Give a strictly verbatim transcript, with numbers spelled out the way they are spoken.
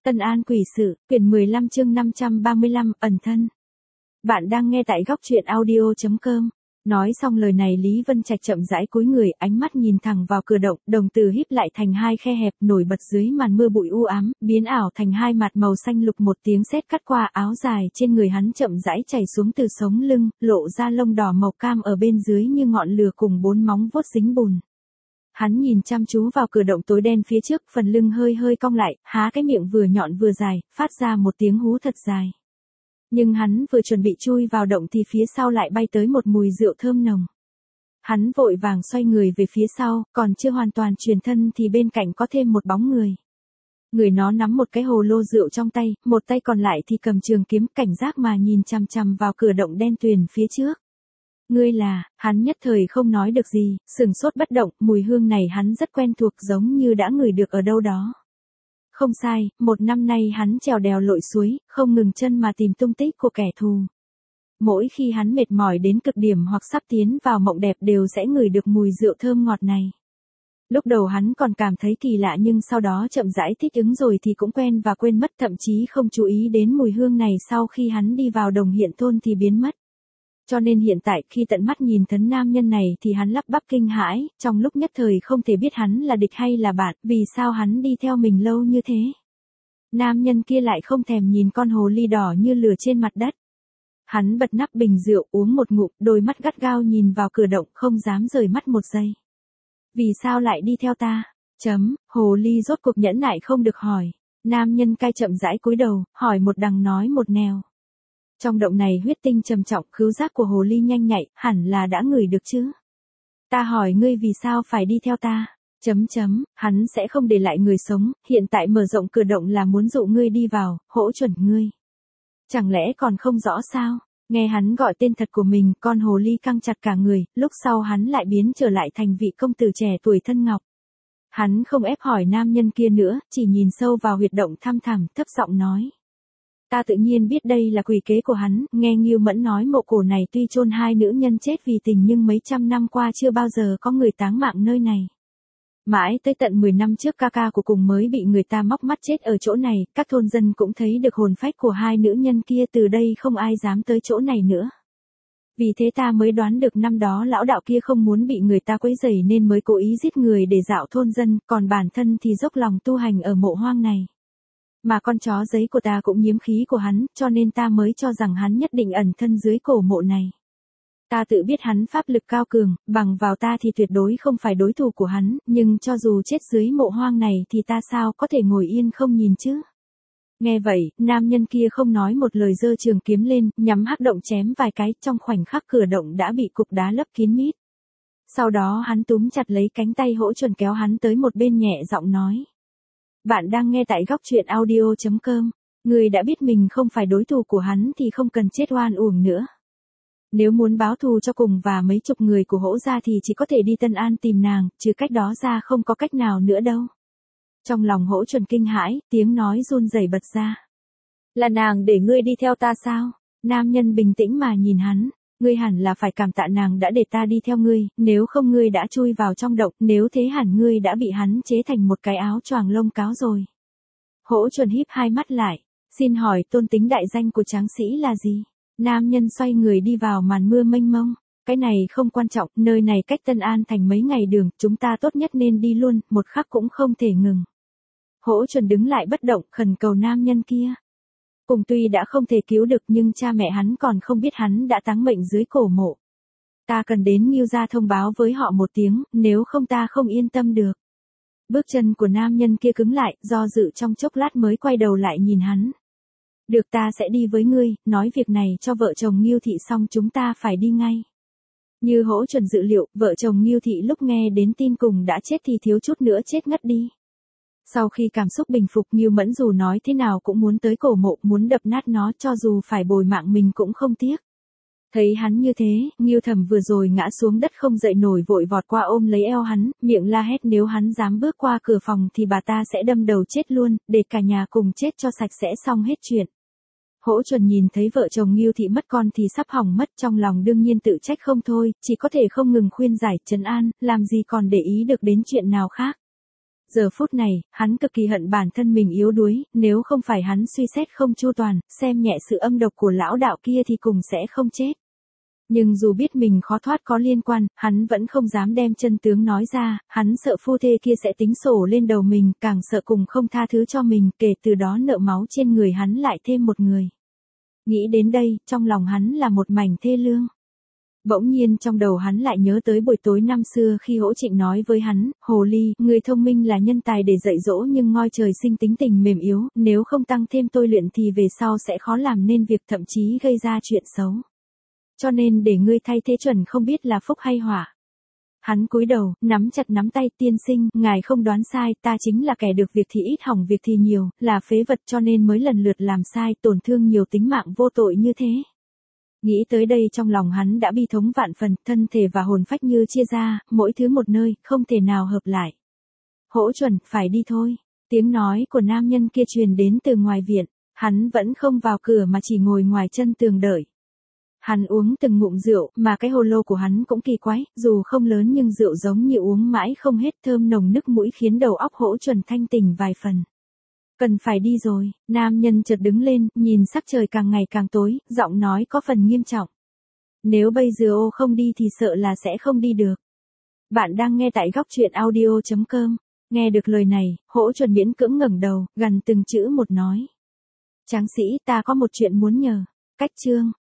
Tân An quỷ sự, quyển mười lăm chương năm trăm ba mươi lăm, ẩn thân. Bạn đang nghe tại góc truyện audio chấm com. Nói xong lời này Lý Vân Trạch chậm rãi cúi người, ánh mắt nhìn thẳng vào cửa động, đồng tử híp lại thành hai khe hẹp, nổi bật dưới màn mưa bụi u ám, biến ảo thành hai mặt màu xanh lục, một tiếng sét cắt qua, áo dài trên người hắn chậm rãi chảy xuống từ sống lưng, lộ ra lông đỏ màu cam ở bên dưới như ngọn lửa cùng bốn móng vuốt dính bùn. Hắn nhìn chăm chú vào cửa động tối đen phía trước, phần lưng hơi hơi cong lại, há cái miệng vừa nhọn vừa dài, phát ra một tiếng hú thật dài. Nhưng hắn vừa chuẩn bị chui vào động thì phía sau lại bay tới một mùi rượu thơm nồng. Hắn vội vàng xoay người về phía sau, còn chưa hoàn toàn chuyển thân thì bên cạnh có thêm một bóng người. Người nó nắm một cái hồ lô rượu trong tay, một tay còn lại thì cầm trường kiếm, cảnh giác mà nhìn chằm chằm vào cửa động đen tuyền phía trước. Ngươi là, hắn nhất thời không nói được gì, sừng sốt bất động, mùi hương này hắn rất quen thuộc, giống như đã ngửi được ở đâu đó. Không sai, một năm nay hắn trèo đèo lội suối, không ngừng chân mà tìm tung tích của kẻ thù. Mỗi khi hắn mệt mỏi đến cực điểm hoặc sắp tiến vào mộng đẹp đều sẽ ngửi được mùi rượu thơm ngọt này. Lúc đầu hắn còn cảm thấy kỳ lạ nhưng sau đó chậm rãi thích ứng rồi thì cũng quen và quên mất, thậm chí không chú ý đến mùi hương này sau khi hắn đi vào đồng hiện thôn thì biến mất. Cho nên hiện tại khi tận mắt nhìn thấy nam nhân này thì hắn lắp bắp kinh hãi, trong lúc nhất thời không thể biết hắn là địch hay là bạn, vì sao hắn đi theo mình lâu như thế. Nam nhân kia lại không thèm nhìn con hồ ly đỏ như lửa trên mặt đất. Hắn bật nắp bình rượu uống một ngụm, đôi mắt gắt gao nhìn vào cửa động, không dám rời mắt một giây. Vì sao lại đi theo ta? Chấm, hồ ly rốt cuộc nhẫn nại không được hỏi. Nam nhân cai chậm rãi cúi đầu, hỏi một đằng nói một nẻo. Trong động này huyết tinh trầm trọng, khứu giác của hồ ly nhanh nhạy, hẳn là đã ngửi được chứ. Ta hỏi ngươi vì sao phải đi theo ta? Chấm chấm, hắn sẽ không để lại người sống, hiện tại mở rộng cửa động là muốn dụ ngươi đi vào, hỗ chuẩn ngươi. Chẳng lẽ còn không rõ sao? Nghe hắn gọi tên thật của mình, con hồ ly căng chặt cả người, lúc sau hắn lại biến trở lại thành vị công tử trẻ tuổi thân ngọc. Hắn không ép hỏi nam nhân kia nữa, chỉ nhìn sâu vào huyệt động thăm thẳm, thấp giọng nói. Ta tự nhiên biết đây là quỷ kế của hắn, nghe Ngưu Mẫn nói mộ cổ này tuy chôn hai nữ nhân chết vì tình nhưng mấy trăm năm qua chưa bao giờ có người táng mạng nơi này. Mãi tới tận mười năm trước ca ca của cùng mới bị người ta móc mắt chết ở chỗ này, các thôn dân cũng thấy được hồn phách của hai nữ nhân kia, từ đây không ai dám tới chỗ này nữa. Vì thế ta mới đoán được năm đó lão đạo kia không muốn bị người ta quấy rầy nên mới cố ý giết người để dạo thôn dân, còn bản thân thì dốc lòng tu hành ở mộ hoang này. Mà con chó giấy của ta cũng nhiễm khí của hắn, cho nên ta mới cho rằng hắn nhất định ẩn thân dưới cổ mộ này. Ta tự biết hắn pháp lực cao cường, bằng vào ta thì tuyệt đối không phải đối thủ của hắn, nhưng cho dù chết dưới mộ hoang này thì ta sao có thể ngồi yên không nhìn chứ. Nghe vậy, nam nhân kia không nói một lời, giơ trường kiếm lên, nhắm hắc động chém vài cái, trong khoảnh khắc cửa động đã bị cục đá lấp kín mít. Sau đó hắn túm chặt lấy cánh tay hỗ chuẩn kéo hắn tới một bên, nhẹ giọng nói. Bạn đang nghe tại góc truyện audio chấm com. Người đã biết mình không phải đối thủ của hắn thì không cần chết oan uổng nữa. Nếu muốn báo thù cho cùng và mấy chục người của Hỗ gia thì chỉ có thể đi Tân An tìm nàng, chứ cách đó ra không có cách nào nữa đâu. Trong lòng Hỗ Chuẩn kinh hãi, tiếng nói run rẩy bật ra. Là nàng để ngươi đi theo ta sao? Nam nhân bình tĩnh mà nhìn hắn. Ngươi hẳn là phải cảm tạ nàng đã để ta đi theo ngươi, nếu không ngươi đã chui vào trong động, nếu thế hẳn ngươi đã bị hắn chế thành một cái áo choàng lông cáo rồi. Hỗ Chuẩn híp hai mắt lại, xin hỏi tôn tính đại danh của tráng sĩ là gì? Nam nhân xoay người đi vào màn mưa mênh mông. Cái này không quan trọng, nơi này cách Tân An thành mấy ngày đường, chúng ta tốt nhất nên đi luôn, một khắc cũng không thể ngừng. Hỗ Chuẩn đứng lại bất động, khẩn cầu nam nhân kia. Cùng tuy đã không thể cứu được nhưng cha mẹ hắn còn không biết hắn đã táng mệnh dưới cổ mộ. Ta cần đến Ngưu gia thông báo với họ một tiếng, nếu không ta không yên tâm được. Bước chân của nam nhân kia cứng lại, do dự trong chốc lát mới quay đầu lại nhìn hắn. Được, ta sẽ đi với ngươi, nói việc này cho vợ chồng Ngưu thị xong chúng ta phải đi ngay. Như Hỗ Chuẩn dự liệu, vợ chồng Ngưu thị lúc nghe đến tin cùng đã chết thì thiếu chút nữa chết ngất đi. Sau khi cảm xúc bình phục, Ngưu Mẫn dù nói thế nào cũng muốn tới cổ mộ, muốn đập nát nó, cho dù phải bồi mạng mình cũng không tiếc. Thấy hắn như thế, Ngưu Thẩm vừa rồi ngã xuống đất không dậy nổi vội vọt qua ôm lấy eo hắn, miệng la hét nếu hắn dám bước qua cửa phòng thì bà ta sẽ đâm đầu chết luôn, để cả nhà cùng chết cho sạch sẽ xong hết chuyện. Hỗ Chuẩn nhìn thấy vợ chồng Ngưu thị mất con thì sắp hỏng mất, trong lòng đương nhiên tự trách không thôi, chỉ có thể không ngừng khuyên giải, trấn an, làm gì còn để ý được đến chuyện nào khác. Giờ phút này, hắn cực kỳ hận bản thân mình yếu đuối, nếu không phải hắn suy xét không chu toàn, xem nhẹ sự âm độc của lão đạo kia thì cùng sẽ không chết. Nhưng dù biết mình khó thoát có liên quan, hắn vẫn không dám đem chân tướng nói ra, hắn sợ phu thê kia sẽ tính sổ lên đầu mình, càng sợ cùng không tha thứ cho mình, kể từ đó nợ máu trên người hắn lại thêm một người. Nghĩ đến đây, trong lòng hắn là một mảnh thê lương. Bỗng nhiên trong đầu hắn lại nhớ tới buổi tối năm xưa khi Hỗ Trịnh nói với hắn, Hồ Ly, người thông minh là nhân tài để dạy dỗ nhưng ngoi trời sinh tính tình mềm yếu, nếu không tăng thêm tôi luyện thì về sau sẽ khó làm nên việc thậm chí gây ra chuyện xấu. Cho nên để ngươi thay thế chuẩn không biết là phúc hay họa. Hắn cúi đầu, nắm chặt nắm tay, tiên sinh, ngài không đoán sai, ta chính là kẻ được việc thì ít hỏng việc thì nhiều, là phế vật cho nên mới lần lượt làm sai, tổn thương nhiều tính mạng vô tội như thế. Nghĩ tới đây trong lòng hắn đã bi thống vạn phần, thân thể và hồn phách như chia ra, mỗi thứ một nơi, không thể nào hợp lại. Hỗ Chuẩn, phải đi thôi. Tiếng nói của nam nhân kia truyền đến từ ngoài viện, hắn vẫn không vào cửa mà chỉ ngồi ngoài chân tường đợi. Hắn uống từng ngụm rượu, mà cái hồ lô của hắn cũng kỳ quái, dù không lớn nhưng rượu giống như uống mãi không hết, thơm nồng nức mũi khiến đầu óc Hỗ Chuẩn thanh tỉnh vài phần. Cần phải đi rồi, nam nhân chợt đứng lên, nhìn sắc trời càng ngày càng tối, giọng nói có phần nghiêm trọng. Nếu bây giờ ô không đi thì sợ là sẽ không đi được. Bạn đang nghe tại góc truyện audio chấm com. Nghe được lời này, Hỗ Chuẩn miễn cưỡng ngẩng đầu, gần từng chữ một nói. Tráng sĩ, ta có một chuyện muốn nhờ. Cách chương.